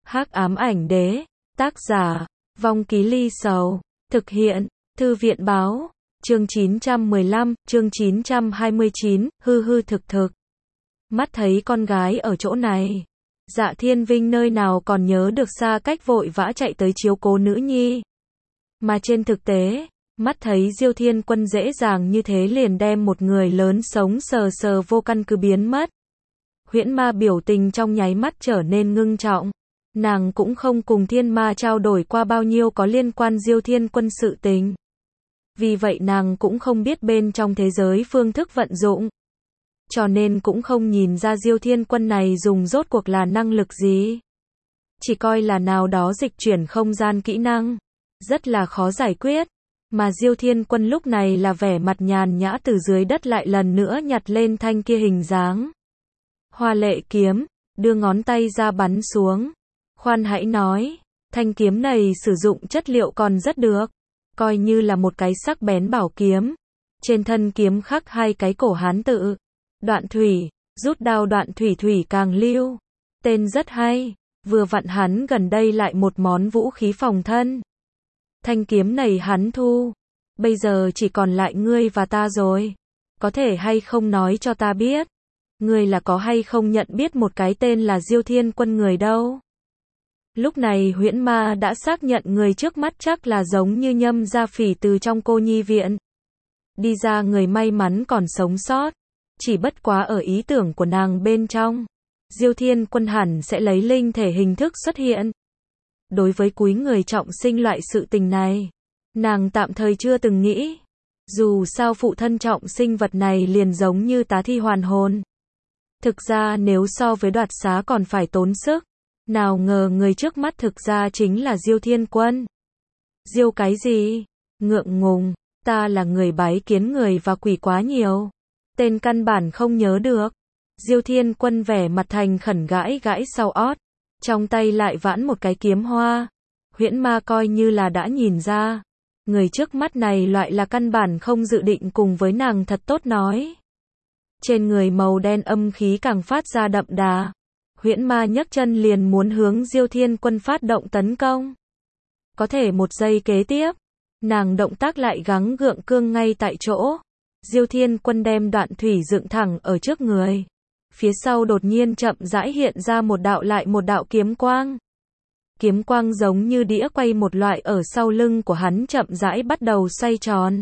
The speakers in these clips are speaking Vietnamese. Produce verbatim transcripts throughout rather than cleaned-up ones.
Hắc ám ảnh đế, tác giả, Vong Ký Ly Sầu, thực hiện, Thư viện báo, chương chín trăm mười lăm, chương chín trăm hai mươi chín, hư hư thực thực. Mắt thấy con gái ở chỗ này, Dạ Thiên Vinh nơi nào còn nhớ được xa cách vội vã chạy tới chiếu cố nữ nhi. Mà trên thực tế, mắt thấy Diêu Thiên Quân dễ dàng như thế liền đem một người lớn sống sờ sờ vô căn cứ biến mất. Huyễn Ma biểu tình trong nháy mắt trở nên ngưng trọng. Nàng cũng không cùng Thiên Ma trao đổi qua bao nhiêu có liên quan Diêu Thiên Quân sự tình. Vì vậy nàng cũng không biết bên trong thế giới phương thức vận dụng. Cho nên cũng không nhìn ra Diêu Thiên Quân này dùng rốt cuộc là năng lực gì. Chỉ coi là nào đó dịch chuyển không gian kỹ năng. Rất là khó giải quyết. Mà Diêu Thiên Quân lúc này là vẻ mặt nhàn nhã từ dưới đất lại lần nữa nhặt lên thanh kia hình dáng hoa lệ kiếm, đưa ngón tay ra bắn xuống. Khoan hãy nói, thanh kiếm này sử dụng chất liệu còn rất được, coi như là một cái sắc bén bảo kiếm. Trên thân kiếm khắc hai cái cổ Hán tự, đoạn thủy, rút đao đoạn thủy thủy càng lưu. Tên rất hay, vừa vặn hắn gần đây lại một món vũ khí phòng thân. Thanh kiếm này hắn thu, bây giờ chỉ còn lại ngươi và ta rồi. Có thể hay không nói cho ta biết, ngươi là có hay không nhận biết một cái tên là Diêu Thiên Quân người đâu? Lúc này Huyễn Ma đã xác nhận người trước mắt chắc là giống như Nhâm Gia Phỉ từ trong cô nhi viện đi ra người may mắn còn sống sót. Chỉ bất quá ở ý tưởng của nàng bên trong, Diêu Thiên Quân hẳn sẽ lấy linh thể hình thức xuất hiện. Đối với cúi người trọng sinh loại sự tình này, nàng tạm thời chưa từng nghĩ. Dù sao phụ thân trọng sinh vật này liền giống như tá thi hoàn hồn. Thực ra nếu so với đoạt xá còn phải tốn sức. Nào ngờ người trước mắt thực ra chính là Diêu Thiên Quân. Diêu cái gì? Ngượng ngùng, ta là người bái kiến người và quỷ quá nhiều. Tên căn bản không nhớ được. Diêu Thiên Quân vẻ mặt thành khẩn gãi gãi sau ót. Trong tay lại vãn một cái kiếm hoa. Huyễn Ma coi như là đã nhìn ra. Người trước mắt này loại là căn bản không dự định cùng với nàng thật tốt nói. Trên người màu đen âm khí càng phát ra đậm đà. Huyễn Ma nhấc chân liền muốn hướng Diêu Thiên Quân phát động tấn công. Có thể một giây kế tiếp, nàng động tác lại gắng gượng cương ngay tại chỗ. Diêu Thiên Quân đem đoạn thủy dựng thẳng ở trước người. Phía sau đột nhiên chậm rãi hiện ra một đạo lại một đạo kiếm quang. Kiếm quang giống như đĩa quay một loại ở sau lưng của hắn chậm rãi bắt đầu xoay tròn.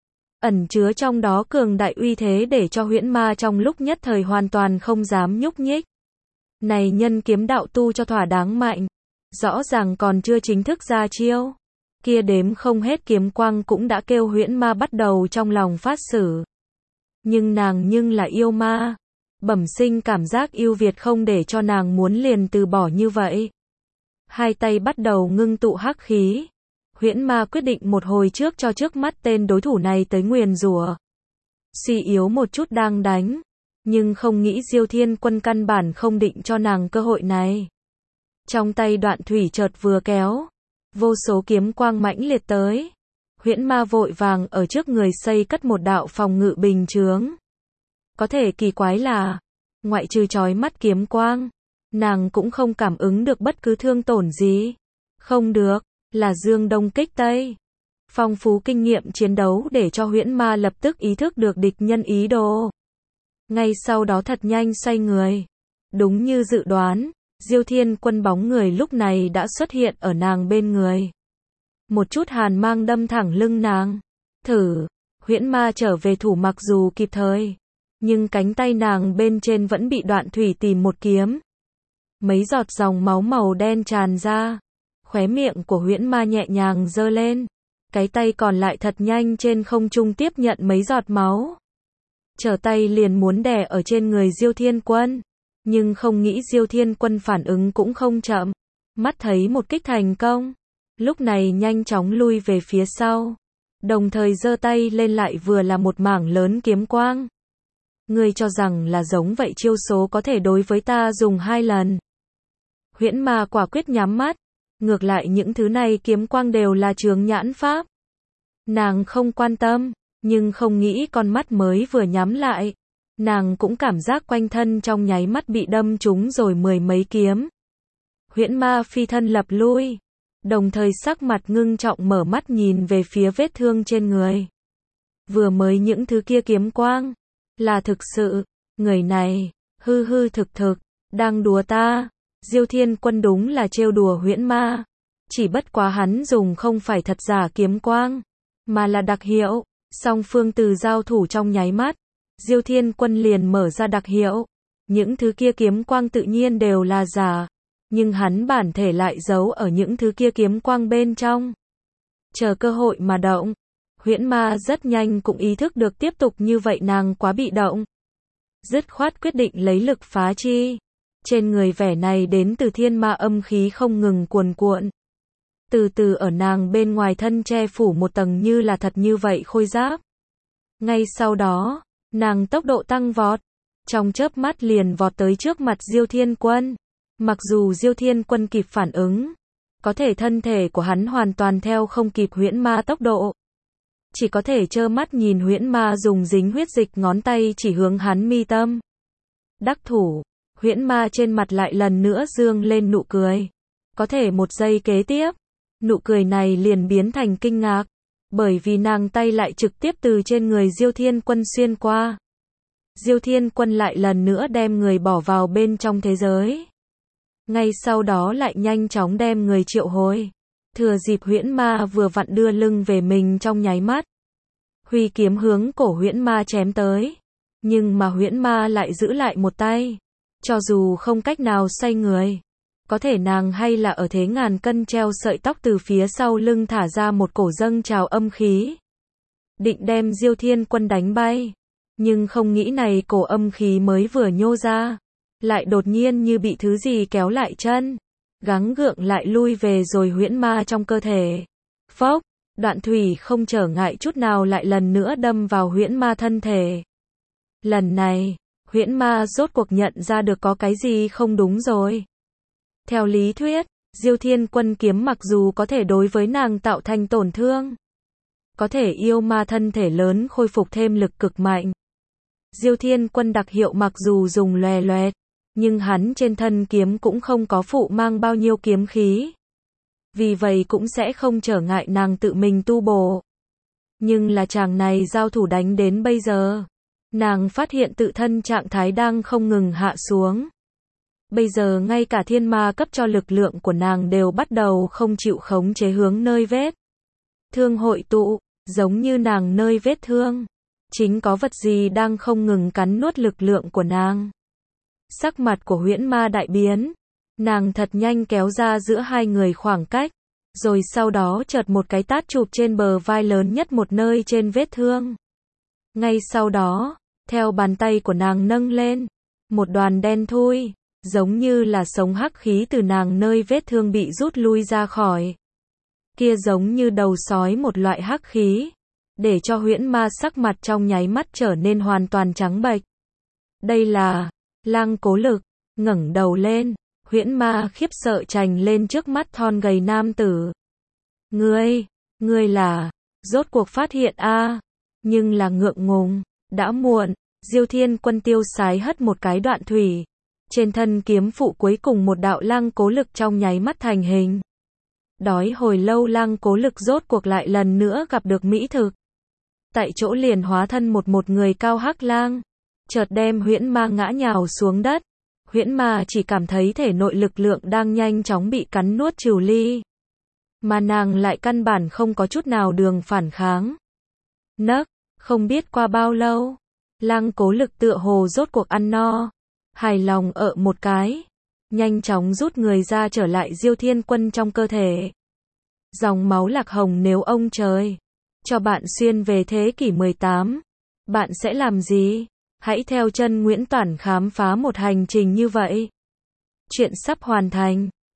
Ẩn chứa trong đó cường đại uy thế để cho Huyễn Ma trong lúc nhất thời hoàn toàn không dám nhúc nhích. Này nhân kiếm đạo tu cho thỏa đáng mạnh. Rõ ràng còn chưa chính thức ra chiêu. Kia đếm không hết kiếm quang cũng đã kêu Huyễn Ma bắt đầu trong lòng phát xử. Nhưng nàng nhưng là yêu ma. Bẩm sinh cảm giác yêu Việt không để cho nàng muốn liền từ bỏ như vậy. Hai tay bắt đầu ngưng tụ hắc khí. Huyễn Ma quyết định một hồi trước cho trước mắt tên đối thủ này tới nguyền rủa. Suy yếu một chút đang đánh. Nhưng không nghĩ Diêu Thiên Quân căn bản không định cho nàng cơ hội này. Trong tay đoạn thủy chợt vừa kéo. Vô số kiếm quang mãnh liệt tới. Huyễn Ma vội vàng ở trước người xây cất một đạo phòng ngự bình chướng. Có thể kỳ quái là, ngoại trừ chói mắt kiếm quang, nàng cũng không cảm ứng được bất cứ thương tổn gì. Không được, là dương đông kích tây. Phong phú kinh nghiệm chiến đấu để cho Huyễn Ma lập tức ý thức được địch nhân ý đồ. Ngay sau đó thật nhanh xoay người. Đúng như dự đoán, Diêu Thiên Quân bóng người lúc này đã xuất hiện ở nàng bên người. Một chút hàn mang đâm thẳng lưng nàng. Thử, Huyễn Ma trở về thủ mặc dù kịp thời. Nhưng cánh tay nàng bên trên vẫn bị đoạn thủy tìm một kiếm. Mấy giọt dòng máu màu đen tràn ra. Khóe miệng của Huyễn Ma nhẹ nhàng giơ lên. Cái tay còn lại thật nhanh trên không trung tiếp nhận mấy giọt máu. Trở tay liền muốn đè ở trên người Diêu Thiên Quân. Nhưng không nghĩ Diêu Thiên Quân phản ứng cũng không chậm. Mắt thấy một kích thành công. Lúc này nhanh chóng lui về phía sau. Đồng thời giơ tay lên lại vừa là một mảng lớn kiếm quang. Ngươi cho rằng là giống vậy chiêu số có thể đối với ta dùng hai lần. Huyễn Ma quả quyết nhắm mắt. Ngược lại những thứ này kiếm quang đều là chướng nhãn pháp. Nàng không quan tâm. Nhưng không nghĩ con mắt mới vừa nhắm lại. Nàng cũng cảm giác quanh thân trong nháy mắt bị đâm trúng rồi mười mấy kiếm. huyễn ma phi thân lập lui, đồng thời sắc mặt ngưng trọng mở mắt nhìn về phía vết thương trên người. Vừa mới những thứ kia kiếm quang, là thực sự, người này, hư hư thực thực, đang đùa ta. Diêu Thiên Quân đúng là trêu đùa huyễn ma. Chỉ bất quá hắn dùng không phải thật giả kiếm quang, mà là đặc hiệu. Song phương từ giao thủ trong nháy mắt, Diêu Thiên Quân liền mở ra đặc hiệu. Những thứ kia kiếm quang tự nhiên đều là giả, nhưng hắn bản thể lại giấu ở những thứ kia kiếm quang bên trong. Chờ cơ hội mà động. Huyễn ma rất nhanh cũng ý thức được tiếp tục như vậy nàng quá bị động. Dứt khoát quyết định lấy lực phá chi. Trên người vẻ này đến từ thiên ma âm khí không ngừng cuồn cuộn. Từ từ ở nàng bên ngoài thân che phủ một tầng như là thật như vậy khôi giáp. Ngay sau đó, nàng tốc độ tăng vọt. Trong chớp mắt liền vọt tới trước mặt Diêu Thiên Quân. Mặc dù Diêu Thiên Quân kịp phản ứng, có thể thân thể của hắn hoàn toàn theo không kịp huyễn ma tốc độ. Chỉ có thể trơ mắt nhìn huyễn ma dùng dính huyết dịch ngón tay chỉ hướng hắn mi tâm. Đắc thủ, huyễn ma trên mặt lại lần nữa dương lên nụ cười. Có thể một giây kế tiếp, nụ cười này liền biến thành kinh ngạc, bởi vì nàng tay lại trực tiếp từ trên người Diêu Thiên Quân xuyên qua. Diêu Thiên Quân lại lần nữa đem người bỏ vào bên trong thế giới. Ngay sau đó lại nhanh chóng đem người triệu hồi. Thừa dịp huyễn ma vừa vặn đưa lưng về mình trong nháy mắt, huy kiếm hướng cổ huyễn ma chém tới. Nhưng mà huyễn ma lại giữ lại một tay. Cho dù không cách nào xoay người, có thể nàng hay là ở thế ngàn cân treo sợi tóc từ phía sau lưng thả ra một cổ dâng trào âm khí. Định đem Diêu Thiên Quân đánh bay. Nhưng không nghĩ này cổ âm khí mới vừa nhô ra, lại đột nhiên như bị thứ gì kéo lại chân. Gắng gượng lại lui về rồi huyễn ma trong cơ thể. Phốc, đoạn thủy không trở ngại chút nào lại lần nữa đâm vào huyễn ma thân thể. Lần này, huyễn ma rốt cuộc nhận ra được có cái gì không đúng rồi. Theo lý thuyết, Diêu Thiên Quân kiếm mặc dù có thể đối với nàng tạo thành tổn thương, có thể yêu ma thân thể lớn khôi phục thêm lực cực mạnh. Diêu Thiên Quân đặc hiệu mặc dù dùng loè loẹt, nhưng hắn trên thân kiếm cũng không có phụ mang bao nhiêu kiếm khí. Vì vậy cũng sẽ không trở ngại nàng tự mình tu bổ. Nhưng là chàng này giao thủ đánh đến bây giờ, nàng phát hiện tự thân trạng thái đang không ngừng hạ xuống. Bây giờ ngay cả thiên ma cấp cho lực lượng của nàng đều bắt đầu không chịu khống chế hướng nơi vết thương hội tụ, giống như nàng nơi vết thương chính có vật gì đang không ngừng cắn nuốt lực lượng của nàng. Sắc mặt của huyễn ma đại biến, nàng thật nhanh kéo ra giữa hai người khoảng cách, rồi sau đó chợt một cái tát chụp trên bờ vai lớn nhất một nơi trên vết thương. Ngay sau đó, theo bàn tay của nàng nâng lên, một đoàn đen thui, giống như là sống hắc khí từ nàng nơi vết thương bị rút lui ra khỏi. Kia giống như đầu sói một loại hắc khí, để cho huyễn ma sắc mặt trong nháy mắt trở nên hoàn toàn trắng bệch. Đây là Lăng Cố Lực. Ngẩng đầu lên, huyễn ma khiếp sợ trành lên trước mắt thon gầy nam tử. Ngươi, ngươi là, rốt cuộc phát hiện a, nhưng là ngượng ngùng, đã muộn. Diêu Thiên Quân tiêu sái hất một cái đoạn thủy, trên thân kiếm phụ cuối cùng một đạo Lăng Cố Lực trong nháy mắt thành hình. Đói hồi lâu Lăng Cố Lực rốt cuộc lại lần nữa gặp được mỹ thực. Tại chỗ liền hóa thân một một người cao hắc lang, chợt đem huyễn ma ngã nhào xuống đất. Huyễn ma chỉ cảm thấy thể nội lực lượng đang nhanh chóng bị cắn nuốt trừ ly, mà nàng lại căn bản không có chút nào đường phản kháng. Nấc, không biết qua bao lâu, Lăng Cố Lực tựa hồ rốt cuộc ăn no, hài lòng ợ một cái, nhanh chóng rút người ra trở lại Diêu Thiên Quân trong cơ thể. Dòng máu lạc hồng nếu ông trời cho bạn xuyên về thế kỷ mười tám, bạn sẽ làm gì? Hãy theo chân Nguyễn Toản khám phá một hành trình như vậy. Chuyện sắp hoàn thành.